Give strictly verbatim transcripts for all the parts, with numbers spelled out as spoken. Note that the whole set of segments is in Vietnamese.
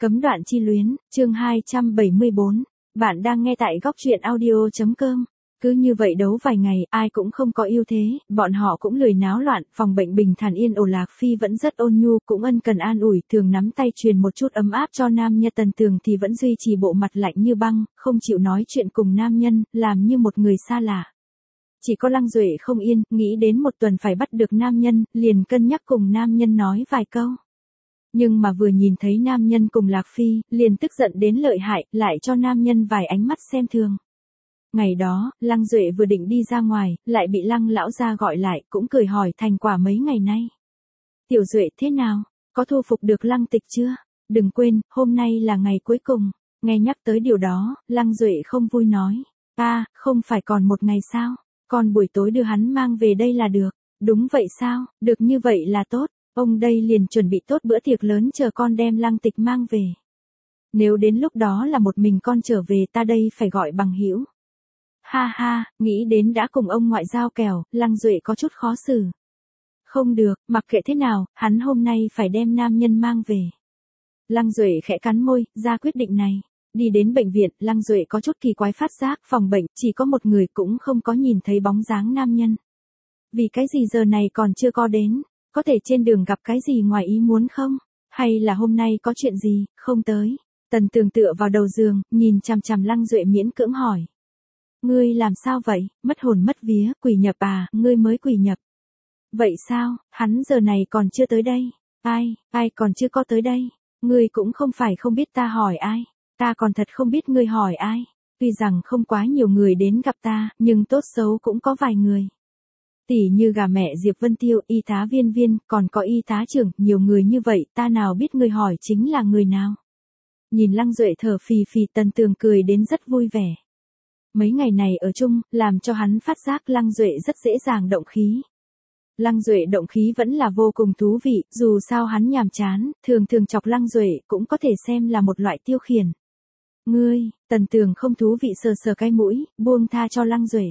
Cấm đoạn chi luyến, chương hai trăm bảy mươi bốn. Bạn đang nghe tại góc truyện audio chấm com. Cứ như vậy đấu vài ngày, ai cũng không có ưu thế, bọn họ cũng lười náo loạn, phòng bệnh bình thản yên ổn. Lạc Phi vẫn rất ôn nhu, cũng ân cần an ủi, thường nắm tay truyền một chút ấm áp cho nam nhân. Tần Tường thì vẫn duy trì bộ mặt lạnh như băng, không chịu nói chuyện cùng nam nhân, làm như một người xa lạ. Chỉ có Lăng Duệ không yên, nghĩ đến một tuần phải bắt được nam nhân, liền cân nhắc cùng nam nhân nói vài câu. Nhưng mà vừa nhìn thấy nam nhân cùng Lạc Phi, liền tức giận đến lợi hại, lại cho nam nhân vài ánh mắt xem thường. Ngày đó, Lăng Duệ vừa định đi ra ngoài, lại bị Lăng lão gia gọi lại, cũng cười hỏi thành quả mấy ngày nay. Tiểu Duệ thế nào? Có thu phục được Lăng Tịch chưa? Đừng quên, hôm nay là ngày cuối cùng. Nghe nhắc tới điều đó, Lăng Duệ không vui nói. À, không phải còn một ngày sao? Còn buổi tối đưa hắn mang về đây là được. Đúng vậy sao? Được như vậy là tốt. Ông đây liền chuẩn bị tốt bữa tiệc lớn chờ con đem Lăng Tịch mang về. Nếu đến lúc đó là một mình con trở về, ta đây phải gọi bằng hữu. Ha ha, nghĩ đến đã cùng ông ngoại giao kèo, Lăng Duệ có chút khó xử. Không được, mặc kệ thế nào, hắn hôm nay phải đem nam nhân mang về. Lăng Duệ khẽ cắn môi, ra quyết định này. Đi đến bệnh viện, Lăng Duệ có chút kỳ quái phát giác, phòng bệnh chỉ có một người, cũng không có nhìn thấy bóng dáng nam nhân. Vì cái gì giờ này còn chưa có đến? Có thể trên đường gặp cái gì ngoài ý muốn không? Hay là hôm nay có chuyện gì, không tới? Tần Tường tựa vào đầu giường, nhìn chằm chằm Lăng Duệ miễn cưỡng hỏi. Ngươi làm sao vậy, mất hồn mất vía, quỷ nhập à, ngươi mới quỷ nhập. Vậy sao, hắn giờ này còn chưa tới đây? Ai, ai còn chưa có tới đây? Ngươi cũng không phải không biết ta hỏi ai. Ta còn thật không biết ngươi hỏi ai. Tuy rằng không quá nhiều người đến gặp ta, nhưng tốt xấu cũng có vài người. Tỷ như gà mẹ Diệp Vân Tiêu, y tá Viên Viên, còn có y tá trưởng, nhiều người như vậy, ta nào biết người hỏi chính là người nào. Nhìn Lăng Duệ thở phì phì, Tần Tường cười đến rất vui vẻ. Mấy ngày này ở chung, làm cho hắn phát giác Lăng Duệ rất dễ dàng động khí. Lăng Duệ động khí vẫn là vô cùng thú vị, dù sao hắn nhàm chán, thường thường chọc Lăng Duệ cũng có thể xem là một loại tiêu khiển. Ngươi, Tần Tường không thú vị sờ sờ cái mũi, buông tha cho Lăng Duệ.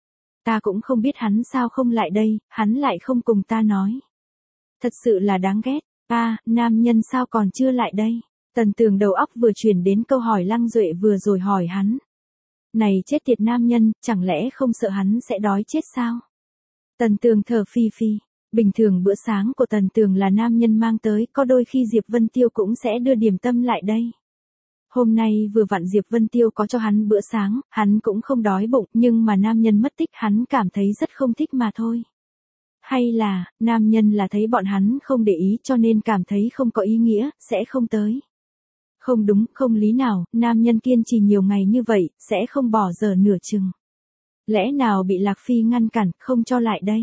Ta cũng không biết hắn sao không lại đây, hắn lại không cùng ta nói. Thật sự là đáng ghét. À, nam nhân sao còn chưa lại đây? Tần Tường đầu óc vừa chuyển đến câu hỏi Lăng Duệ vừa rồi hỏi hắn. Này chết tiệt nam nhân, chẳng lẽ không sợ hắn sẽ đói chết sao? Tần Tường thở phi phi. Bình thường bữa sáng của Tần Tường là nam nhân mang tới, có đôi khi Diệp Vân Tiêu cũng sẽ đưa điểm tâm lại đây. Hôm nay vừa vặn Diệp Vân Tiêu có cho hắn bữa sáng, hắn cũng không đói bụng, nhưng mà nam nhân mất tích hắn cảm thấy rất không thích mà thôi. Hay là, nam nhân là thấy bọn hắn không để ý cho nên cảm thấy không có ý nghĩa, sẽ không tới. Không đúng, không lý nào, nam nhân kiên trì nhiều ngày như vậy, sẽ không bỏ giờ nửa chừng. Lẽ nào bị Lạc Phi ngăn cản, không cho lại đây?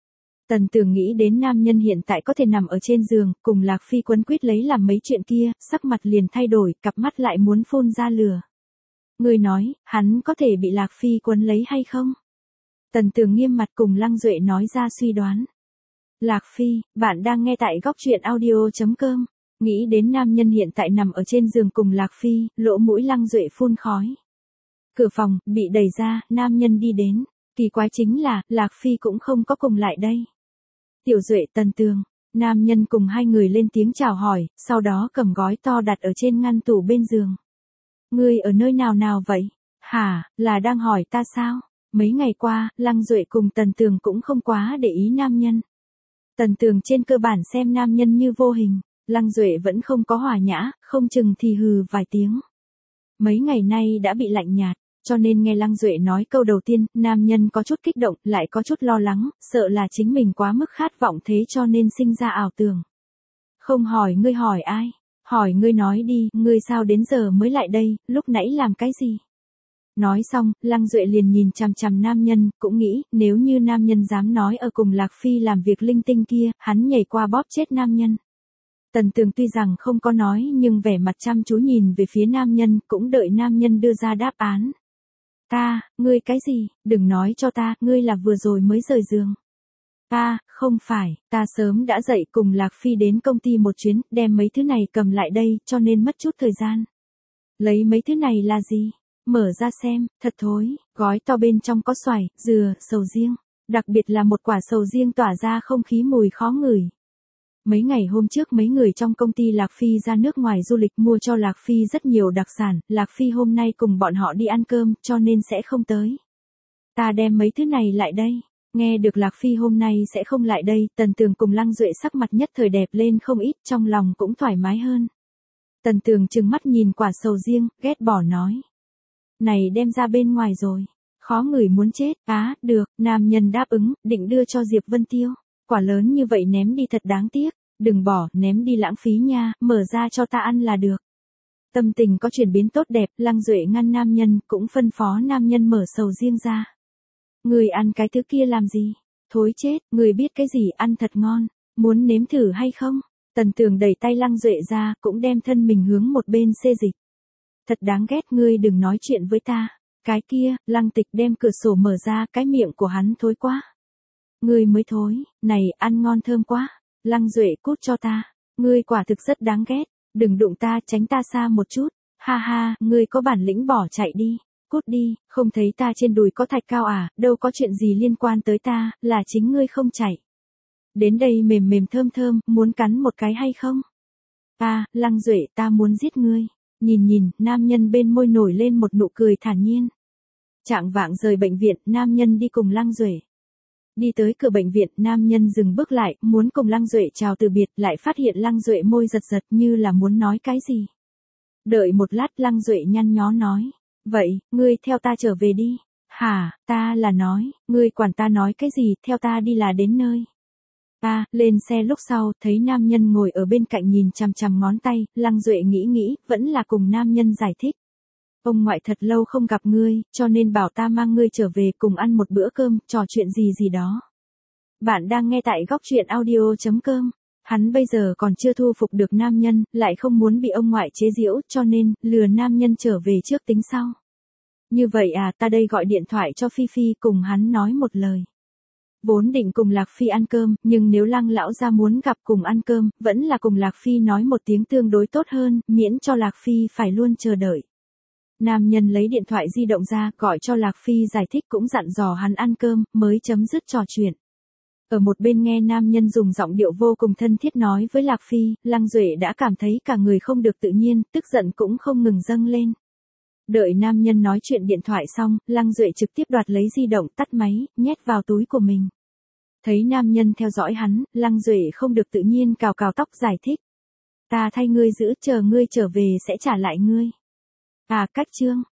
Tần Tường nghĩ đến nam nhân hiện tại có thể nằm ở trên giường, cùng Lạc Phi quấn quýt lấy làm mấy chuyện kia, sắc mặt liền thay đổi, cặp mắt lại muốn phun ra lửa. Người nói, hắn có thể bị Lạc Phi quấn lấy hay không? Tần Tường nghiêm mặt cùng Lăng Duệ nói ra suy đoán. Lạc Phi, bạn đang nghe tại góc truyện audio chấm com. Nghĩ đến nam nhân hiện tại nằm ở trên giường cùng Lạc Phi, lỗ mũi Lăng Duệ phun khói. Cửa phòng, bị đẩy ra, nam nhân đi đến. Kỳ quái chính là, Lạc Phi cũng không có cùng lại đây. Tiểu Duệ, Tần Tường, nam nhân cùng hai người lên tiếng chào hỏi, sau đó cầm gói to đặt ở trên ngăn tủ bên giường. Ngươi ở nơi nào nào vậy? Hả, là đang hỏi ta sao? Mấy ngày qua, Lăng Duệ cùng Tần Tường cũng không quá để ý nam nhân. Tần Tường trên cơ bản xem nam nhân như vô hình, Lăng Duệ vẫn không có hòa nhã, không chừng thì hừ vài tiếng. Mấy ngày nay đã bị lạnh nhạt. Cho nên nghe Lăng Duệ nói câu đầu tiên, nam nhân có chút kích động, lại có chút lo lắng, sợ là chính mình quá mức khát vọng thế cho nên sinh ra ảo tưởng. Không hỏi ngươi hỏi ai? Hỏi ngươi nói đi, ngươi sao đến giờ mới lại đây, lúc nãy làm cái gì? Nói xong, Lăng Duệ liền nhìn chằm chằm nam nhân, cũng nghĩ, nếu như nam nhân dám nói ở cùng Lạc Phi làm việc linh tinh kia, hắn nhảy qua bóp chết nam nhân. Tần Tường tuy rằng không có nói nhưng vẻ mặt chăm chú nhìn về phía nam nhân, cũng đợi nam nhân đưa ra đáp án. Ta, ngươi cái gì, đừng nói cho ta, ngươi là vừa rồi mới rời giường. Ta, không phải, ta sớm đã dậy cùng Lạc Phi đến công ty một chuyến, đem mấy thứ này cầm lại đây, cho nên mất chút thời gian. Lấy mấy thứ này là gì? Mở ra xem, thật thối, gói to bên trong có xoài, dừa, sầu riêng. Đặc biệt là một quả sầu riêng tỏa ra không khí mùi khó ngửi. Mấy ngày hôm trước mấy người trong công ty Lạc Phi ra nước ngoài du lịch mua cho Lạc Phi rất nhiều đặc sản, Lạc Phi hôm nay cùng bọn họ đi ăn cơm, cho nên sẽ không tới. Ta đem mấy thứ này lại đây. Nghe được Lạc Phi hôm nay sẽ không lại đây, Tần Tường cùng Lăng Duệ sắc mặt nhất thời đẹp lên không ít, trong lòng cũng thoải mái hơn. Tần Tường trừng mắt nhìn quả sầu riêng, ghét bỏ nói. Này đem ra bên ngoài rồi. Khó ngửi muốn chết, á, được, nam nhân đáp ứng, định đưa cho Diệp Vân Tiêu. Quả lớn như vậy ném đi thật đáng tiếc, đừng bỏ, ném đi lãng phí nha, mở ra cho ta ăn là được. Tâm tình có chuyển biến tốt đẹp, Lăng Duệ ngăn nam nhân, cũng phân phó nam nhân mở sầu riêng ra. Người ăn cái thứ kia làm gì? Thối chết, người biết cái gì ăn thật ngon, muốn nếm thử hay không? Tần Tường đẩy tay Lăng Duệ ra, cũng đem thân mình hướng một bên xê dịch. Thật đáng ghét, ngươi đừng nói chuyện với ta. Cái kia, Lăng Tịch đem cửa sổ mở ra, cái miệng của hắn thối quá. Ngươi mới thối, này, ăn ngon thơm quá. Lăng Duệ cút cho ta. Ngươi quả thực rất đáng ghét, đừng đụng ta, tránh ta xa một chút. Ha ha, ngươi có bản lĩnh bỏ chạy đi. Cút đi, không thấy ta trên đùi có thạch cao à, đâu có chuyện gì liên quan tới ta, là chính ngươi không chạy. Đến đây mềm mềm thơm thơm, muốn cắn một cái hay không? À, Lăng Duệ, ta muốn giết ngươi. Nhìn nhìn, nam nhân bên môi nổi lên một nụ cười thản nhiên. Trạng vạng rời bệnh viện, nam nhân đi cùng Lăng Duệ. Đi tới cửa bệnh viện, nam nhân dừng bước lại, muốn cùng Lăng Duệ chào từ biệt, lại phát hiện Lăng Duệ môi giật giật như là muốn nói cái gì. Đợi một lát, Lăng Duệ nhăn nhó nói. Vậy, ngươi theo ta trở về đi. Hả, ta là nói, ngươi quản ta nói cái gì, theo ta đi là đến nơi. À, lên xe lúc sau, thấy nam nhân ngồi ở bên cạnh nhìn chằm chằm ngón tay, Lăng Duệ nghĩ nghĩ, vẫn là cùng nam nhân giải thích. Ông ngoại thật lâu không gặp ngươi, cho nên bảo ta mang ngươi trở về cùng ăn một bữa cơm, trò chuyện gì gì đó. Bạn đang nghe tại góc truyện audio chấm com. Hắn bây giờ còn chưa thu phục được nam nhân, lại không muốn bị ông ngoại chế giễu, cho nên, lừa nam nhân trở về trước tính sau. Như vậy à, ta đây gọi điện thoại cho Phi Phi cùng hắn nói một lời. Vốn định cùng Lạc Phi ăn cơm, nhưng nếu Lăng lão gia muốn gặp cùng ăn cơm, vẫn là cùng Lạc Phi nói một tiếng tương đối tốt hơn, miễn cho Lạc Phi phải luôn chờ đợi. Nam nhân lấy điện thoại di động ra, gọi cho Lạc Phi giải thích cũng dặn dò hắn ăn cơm, mới chấm dứt trò chuyện. Ở một bên nghe nam nhân dùng giọng điệu vô cùng thân thiết nói với Lạc Phi, Lăng Duệ đã cảm thấy cả người không được tự nhiên, tức giận cũng không ngừng dâng lên. Đợi nam nhân nói chuyện điện thoại xong, Lăng Duệ trực tiếp đoạt lấy di động tắt máy, nhét vào túi của mình. Thấy nam nhân theo dõi hắn, Lăng Duệ không được tự nhiên cào cào tóc giải thích. Ta thay ngươi giữ, chờ ngươi trở về sẽ trả lại ngươi. À, cách chương.